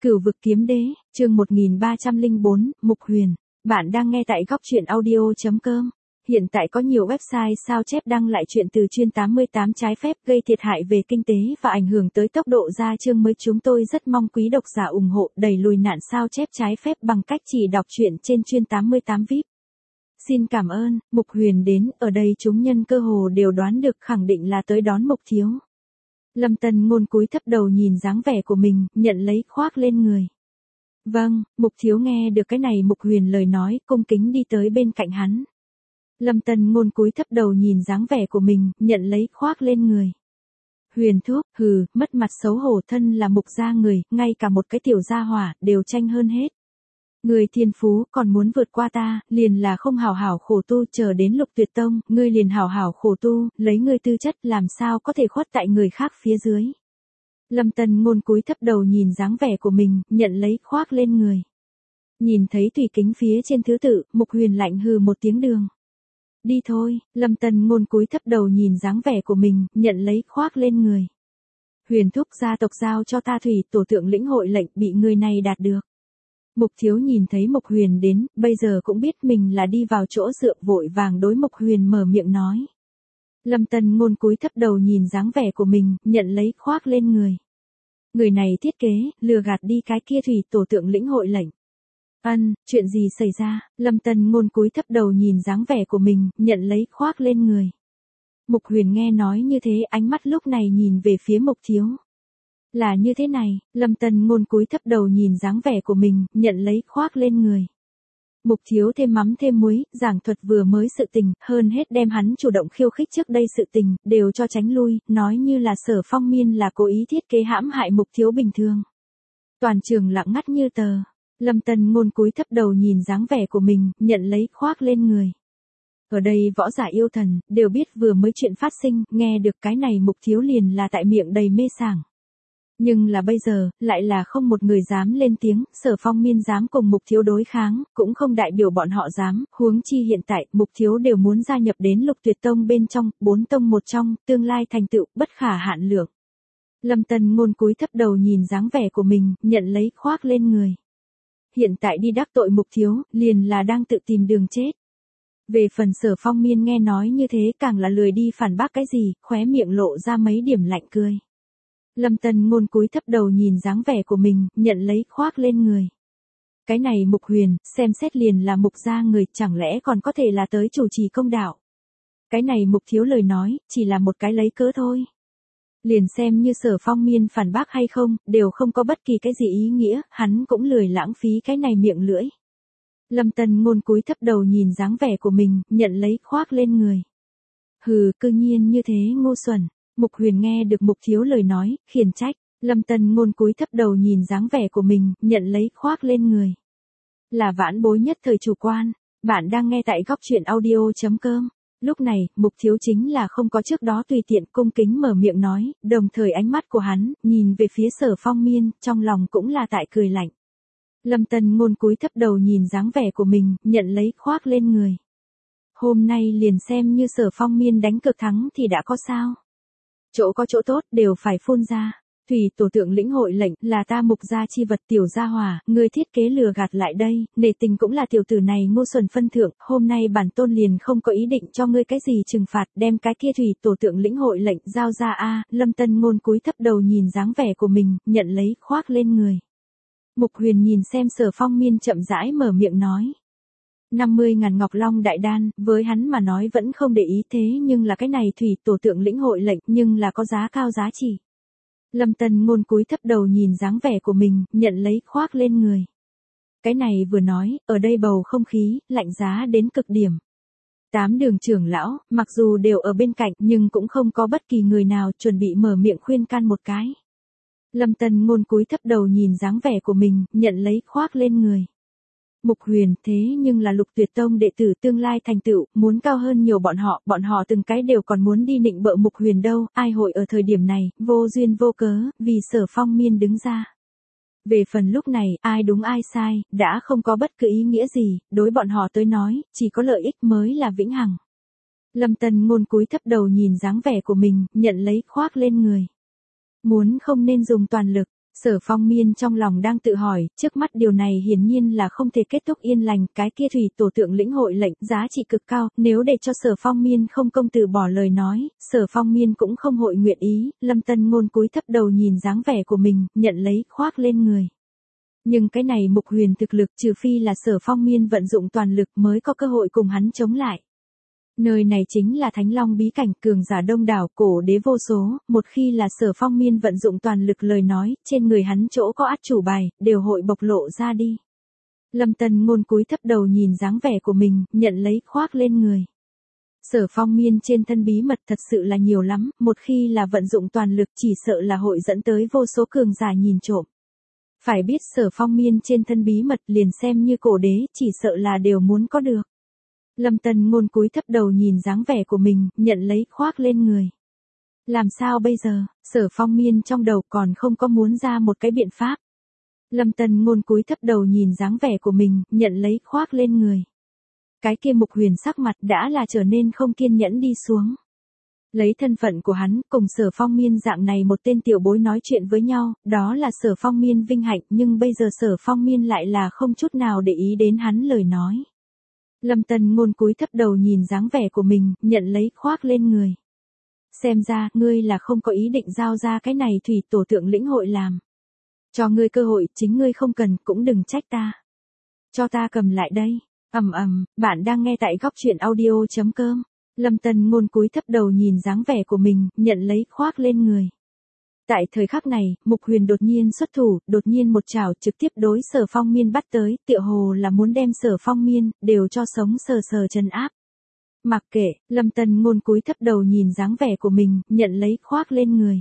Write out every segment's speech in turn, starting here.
Cửu vực kiếm đế, chương 1304, Mục Huyền. Bạn đang nghe tại góc truyện audio.com. Hiện tại có nhiều website sao chép đăng lại chuyện từ chuyên 88 trái phép gây thiệt hại về kinh tế và ảnh hưởng tới tốc độ ra chương mới. Chúng tôi rất mong quý độc giả ủng hộ đẩy lùi nạn sao chép trái phép bằng cách chỉ đọc truyện trên chuyên 88 VIP. Xin cảm ơn. Mục Huyền đến, ở đây chúng nhân cơ hồ đều đoán được khẳng định là tới đón Mục Thiếu. Lâm Tân Ngôn cúi thấp đầu nhìn dáng vẻ của mình, nhận lấy khoác lên người. Vâng, Mục Thiếu nghe được cái này Mục Huyền lời nói, cung kính đi tới bên cạnh hắn. Lâm Tân Ngôn cúi thấp đầu nhìn dáng vẻ của mình, nhận lấy khoác lên người. Huyền thúc, hừ, mất mặt xấu hổ, thân là Mục gia người, ngay cả một cái tiểu gia hỏa, đều tranh hơn hết. Người thiên phú còn muốn vượt qua ta, liền là không hảo hảo khổ tu, chờ đến Lục Tuyệt Tông, ngươi liền hảo hảo khổ tu, lấy ngươi tư chất làm sao có thể khuất tại người khác phía dưới. Lâm Tân Ngôn cúi thấp đầu nhìn dáng vẻ của mình, nhận lấy khoác lên người. Nhìn thấy tùy kính phía trên thứ tự, Mục Huyền lạnh hừ một tiếng đường. Đi thôi. Lâm Tân Ngôn cúi thấp đầu nhìn dáng vẻ của mình, nhận lấy khoác lên người. Huyền thúc, gia tộc giao cho ta thủy tổ thượng lĩnh hội lệnh, bị người này đạt được. Mục Thiếu nhìn thấy Mục Huyền đến, bây giờ cũng biết mình là đi vào chỗ dựa, vội vàng đối Mục Huyền mở miệng nói. Lâm Tân Ngôn cúi thấp đầu nhìn dáng vẻ của mình, nhận lấy khoác lên người. Người này thiết kế, lừa gạt đi cái kia thủy tổ thượng lĩnh hội lệnh. Chuyện gì xảy ra? Lâm Tân Ngôn cúi thấp đầu nhìn dáng vẻ của mình, nhận lấy khoác lên người. Mục Huyền nghe nói như thế, ánh mắt lúc này nhìn về phía Mục Thiếu. Là như thế này, Lâm Tân Ngôn cúi thấp đầu nhìn dáng vẻ của mình, nhận lấy khoác lên người. Mục Thiếu thêm mắm thêm muối, giảng thuật vừa mới sự tình, hơn hết đem hắn chủ động khiêu khích trước đây sự tình, đều cho tránh lui, nói như là Sở Phong Miên là cố ý thiết kế hãm hại Mục Thiếu bình thường. Toàn trường lặng ngắt như tờ. Lâm Tân Ngôn cúi thấp đầu nhìn dáng vẻ của mình, nhận lấy khoác lên người. Ở đây võ giả yêu thần, đều biết vừa mới chuyện phát sinh, nghe được cái này Mục Thiếu liền là tại miệng đầy mê sảng. Nhưng là bây giờ, lại là không một người dám lên tiếng, Sở Phong Miên dám cùng Mục Thiếu đối kháng, cũng không đại biểu bọn họ dám, huống chi hiện tại, Mục Thiếu đều muốn gia nhập đến Lục Tuyệt Tông bên trong, 4 tông một trong, tương lai thành tựu, bất khả hạn lượng. Lâm Tân Ngôn cúi thấp đầu nhìn dáng vẻ của mình, nhận lấy khoác lên người. Hiện tại đi đắc tội Mục Thiếu, liền là đang tự tìm đường chết. Về phần Sở Phong Miên nghe nói như thế càng là lười đi phản bác cái gì, khóe miệng lộ ra mấy điểm lạnh cười. Lâm Tân Ngôn cúi thấp đầu nhìn dáng vẻ của mình, nhận lấy khoác lên người. Cái này Mục Huyền, xem xét liền là Mục gia người, chẳng lẽ còn có thể là tới chủ trì công đạo. Cái này Mục Thiếu lời nói, chỉ là một cái lấy cớ thôi. Liền xem như Sở Phong Miên phản bác hay không, đều không có bất kỳ cái gì ý nghĩa, hắn cũng lười lãng phí cái này miệng lưỡi. Lâm Tân Ngôn cúi thấp đầu nhìn dáng vẻ của mình, nhận lấy khoác lên người. Hừ, cư nhiên như thế ngu xuẩn. Mục Huyền nghe được Mục Thiếu lời nói, khiển trách. Lâm Tân Ngôn cúi thấp đầu nhìn dáng vẻ của mình, nhận lấy khoác lên người. Là vãn bối nhất thời chủ quan. Bạn đang nghe tại góc truyện audio.com. Lúc này, Mục Thiếu chính là không có trước đó tùy tiện cung kính mở miệng nói, đồng thời ánh mắt của hắn, nhìn về phía Sở Phong Miên, trong lòng cũng là tại cười lạnh. Lâm Tân Ngôn cúi thấp đầu nhìn dáng vẻ của mình, nhận lấy khoác lên người. Hôm nay liền xem như Sở Phong Miên đánh cược thắng thì đã có sao. Chỗ có chỗ tốt đều phải phun ra. Thủy tổ thượng lĩnh hội lệnh là ta Mục gia chi vật, tiểu gia hỏa, người thiết kế lừa gạt lại đây, nể tình cũng là tiểu tử này ngu xuẩn phân thượng, hôm nay bản tôn liền không có ý định cho ngươi cái gì trừng phạt, đem cái kia thủy tổ thượng lĩnh hội lệnh giao ra a. Lâm Tân Ngôn cúi thấp đầu nhìn dáng vẻ của mình, nhận lấy khoác lên người. Mục Huyền nhìn xem Sở Phong Miên chậm rãi mở miệng nói. 50.000 Ngọc Long Đại Đan, với hắn mà nói vẫn không để ý, thế nhưng là cái này thủy tổ thượng lĩnh hội lệnh nhưng là có giá cao giá trị. Lâm Tân Ngôn cúi thấp đầu nhìn dáng vẻ của mình, nhận lấy khoác lên người. Cái này vừa nói, ở đây bầu không khí, lạnh giá đến cực điểm. 8 đường trưởng lão, mặc dù đều ở bên cạnh nhưng cũng không có bất kỳ người nào chuẩn bị mở miệng khuyên can một cái. Lâm Tân Ngôn cúi thấp đầu nhìn dáng vẻ của mình, nhận lấy khoác lên người. Mục Huyền, thế nhưng là Lục Tuyệt Tông đệ tử tương lai thành tựu, muốn cao hơn nhiều bọn họ từng cái đều còn muốn đi nịnh bợ Mục Huyền đâu, ai hội ở thời điểm này, vô duyên vô cớ, vì Sở Phong Miên đứng ra. Về phần lúc này, ai đúng ai sai, đã không có bất cứ ý nghĩa gì, đối bọn họ tới nói, chỉ có lợi ích mới là vĩnh hằng. Lâm Tân Ngôn cúi thấp đầu nhìn dáng vẻ của mình, nhận lấy khoác lên người. Muốn không nên dùng toàn lực. Sở Phong Miên trong lòng đang tự hỏi, trước mắt điều này hiển nhiên là không thể kết thúc yên lành, cái kia thủy tổ tượng lĩnh hội lệnh giá trị cực cao, nếu để cho Sở Phong Miên không công từ bỏ lời nói, Sở Phong Miên cũng không hội nguyện ý, Lâm Tân Ngôn cúi thấp đầu nhìn dáng vẻ của mình, nhận lấy khoác lên người. Nhưng cái này Mục Huyền thực lực trừ phi là Sở Phong Miên vận dụng toàn lực mới có cơ hội cùng hắn chống lại. Nơi này chính là Thánh Long bí cảnh, cường giả đông đảo, cổ đế vô số, một khi là Sở Phong Miên vận dụng toàn lực lời nói, trên người hắn chỗ có át chủ bài, đều hội bộc lộ ra đi. Lâm Tân Ngôn cúi thấp đầu nhìn dáng vẻ của mình, nhận lấy khoác lên người. Sở Phong Miên trên thân bí mật thật sự là nhiều lắm, một khi là vận dụng toàn lực chỉ sợ là hội dẫn tới vô số cường giả nhìn trộm. Phải biết Sở Phong Miên trên thân bí mật liền xem như cổ đế, chỉ sợ là đều muốn có được. Lâm Tân Ngôn cúi thấp đầu nhìn dáng vẻ của mình, nhận lấy khoác lên người. Làm sao bây giờ, Sở Phong Miên trong đầu còn không có muốn ra một cái biện pháp. Lâm Tân Ngôn cúi thấp đầu nhìn dáng vẻ của mình, nhận lấy khoác lên người. Cái kia Mục Huyền sắc mặt đã là trở nên không kiên nhẫn đi xuống. Lấy thân phận của hắn cùng Sở Phong Miên dạng này một tên tiểu bối nói chuyện với nhau, đó là Sở Phong Miên vinh hạnh, nhưng bây giờ Sở Phong Miên lại là không chút nào để ý đến hắn lời nói. Lâm Tân Ngôn cúi thấp đầu nhìn dáng vẻ của mình, nhận lấy khoác lên người. Xem ra, ngươi là không có ý định giao ra cái này thủy tổ tượng lĩnh hội làm. Cho ngươi cơ hội, chính ngươi không cần, cũng đừng trách ta. Cho ta cầm lại đây. Bạn đang nghe tại góc truyện audio.com. Lâm Tân Ngôn cúi thấp đầu nhìn dáng vẻ của mình, nhận lấy khoác lên người. Tại thời khắc này, Mục Huyền đột nhiên xuất thủ, đột nhiên một chảo trực tiếp đối Sở Phong Miên bắt tới, tựa hồ là muốn đem Sở Phong Miên đều cho sống sờ sờ trấn áp. Mặc kệ, Lâm Tân Ngôn cúi thấp đầu nhìn dáng vẻ của mình, nhận lấy khoác lên người.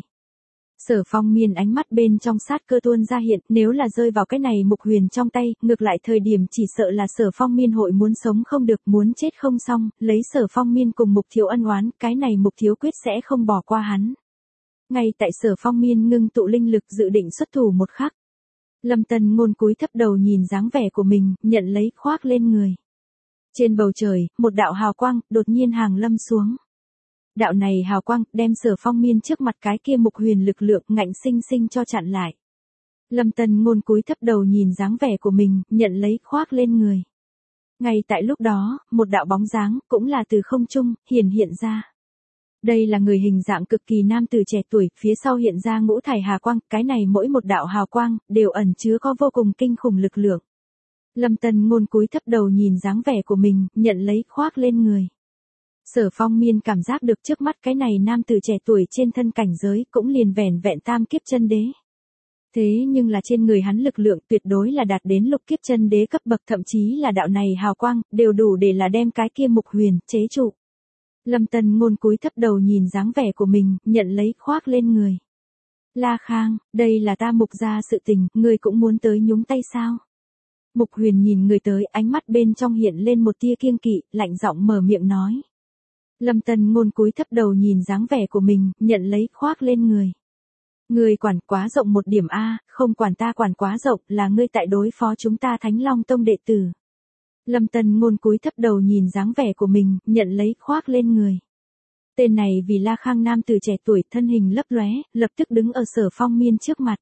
Sở Phong Miên ánh mắt bên trong sát cơ tuôn ra hiện, nếu là rơi vào cái này Mục Huyền trong tay, ngược lại thời điểm chỉ sợ là Sở Phong Miên hội muốn sống không được, muốn chết không xong, lấy Sở Phong Miên cùng Mục Thiếu ân oán, cái này Mục Thiếu quyết sẽ không bỏ qua hắn. Ngay tại Sở Phong Miên ngưng tụ linh lực dự định xuất thủ một khắc. Lâm Tân Ngôn cúi thấp đầu nhìn dáng vẻ của mình, nhận lấy khoác lên người. Trên bầu trời, một đạo hào quang đột nhiên hàng lâm xuống. Đạo này hào quang đem Sở Phong Miên trước mặt cái kia Mục Huyền lực lượng ngạnh sinh sinh cho chặn lại. Lâm Tân Ngôn cúi thấp đầu nhìn dáng vẻ của mình, nhận lấy khoác lên người. Ngay tại lúc đó, một đạo bóng dáng cũng là từ không trung hiện ra. Đây là người hình dạng cực kỳ nam tử trẻ tuổi, phía sau hiện ra ngũ thải hà quang, cái này mỗi một đạo hào quang đều ẩn chứa có vô cùng kinh khủng lực lượng. Lâm Tân Ngôn cúi thấp đầu nhìn dáng vẻ của mình, nhận lấy khoác lên người. Sở Phong Miên cảm giác được trước mắt cái này nam tử trẻ tuổi trên thân cảnh giới cũng liền vẻn vẹn tam kiếp chân đế. Thế nhưng là trên người hắn lực lượng tuyệt đối là đạt đến lục kiếp chân đế cấp bậc, thậm chí là đạo này hào quang đều đủ để là đem cái kia Mục Huyền chế trụ. Lâm Tân Ngôn cúi thấp đầu nhìn dáng vẻ của mình, nhận lấy khoác lên người. La Khang, đây là ta Mục gia sự tình, ngươi cũng muốn tới nhúng tay sao? Mục Huyền nhìn người tới, ánh mắt bên trong hiện lên một tia kiêng kỵ, lạnh giọng mở miệng nói. Lâm Tân Ngôn cúi thấp đầu nhìn dáng vẻ của mình, nhận lấy khoác lên người. Ngươi quản quá rộng một điểm a, không quản ta quản quá rộng, là ngươi tại đối phó chúng ta Thánh Long Tông đệ tử. Lâm Tân Ngôn cúi thấp đầu nhìn dáng vẻ của mình, nhận lấy khoác lên người. Tên này vì La Khang nam tử trẻ tuổi, thân hình lấp lóe, lập tức đứng ở Sở Phong Miên trước mặt.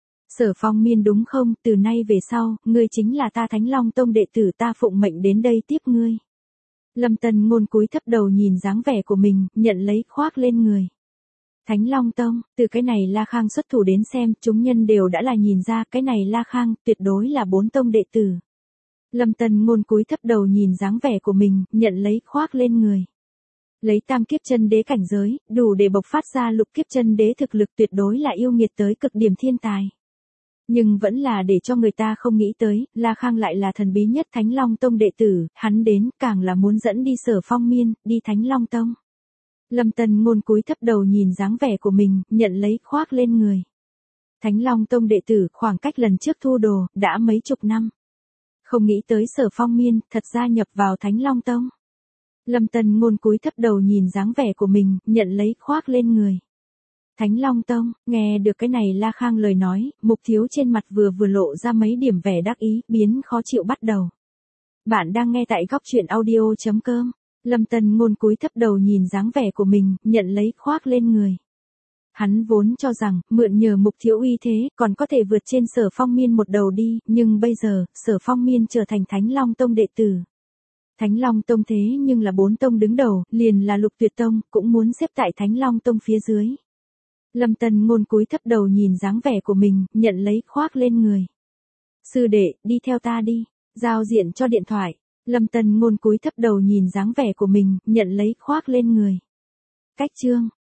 Sở Phong Miên đúng không, từ nay về sau, ngươi chính là ta Thánh Long Tông đệ tử, ta phụng mệnh đến đây tiếp ngươi. Lâm Tân Ngôn cúi thấp đầu nhìn dáng vẻ của mình, nhận lấy khoác lên người. Thánh Long Tông, từ cái này La Khang xuất thủ đến xem, chúng nhân đều đã là nhìn ra cái này La Khang tuyệt đối là 4 tông đệ tử. Lâm Tân Ngôn cúi thấp đầu nhìn dáng vẻ của mình, nhận lấy khoác lên người. Lấy tam kiếp chân đế cảnh giới, đủ để bộc phát ra lục kiếp chân đế thực lực, tuyệt đối là yêu nghiệt tới cực điểm thiên tài. Nhưng vẫn là để cho người ta không nghĩ tới, La Khang lại là thần bí nhất Thánh Long Tông đệ tử, hắn đến càng là muốn dẫn đi Sở Phong Miên, đi Thánh Long Tông. Lâm Tân Ngôn cúi thấp đầu nhìn dáng vẻ của mình, nhận lấy khoác lên người. Thánh Long Tông đệ tử khoảng cách lần trước thu đồ, đã mấy chục năm. Không nghĩ tới Sở Phong Miên, thật ra nhập vào Thánh Long Tông. Lâm Tân Ngôn cúi thấp đầu nhìn dáng vẻ của mình, nhận lấy khoác lên người. Thánh Long Tông, nghe được cái này La Khang lời nói, Mục Thiếu trên mặt vừa lộ ra mấy điểm vẻ đắc ý, biến khó chịu bắt đầu. Bạn đang nghe tại góc truyện audio.com. Lâm Tân Ngôn cúi thấp đầu nhìn dáng vẻ của mình, nhận lấy khoác lên người. Hắn vốn cho rằng, mượn nhờ Mục Thiếu uy thế, còn có thể vượt trên Sở Phong Miên một đầu đi, nhưng bây giờ, Sở Phong Miên trở thành Thánh Long Tông đệ tử. Thánh Long Tông thế nhưng là 4 tông đứng đầu, liền là Lục Tuyệt Tông, cũng muốn xếp tại Thánh Long Tông phía dưới. Lâm Tân Ngôn cúi thấp đầu nhìn dáng vẻ của mình, nhận lấy khoác lên người. Sư đệ, đi theo ta đi, giao diện cho điện thoại. Lâm Tân Ngôn cúi thấp đầu nhìn dáng vẻ của mình, nhận lấy khoác lên người. Cách chương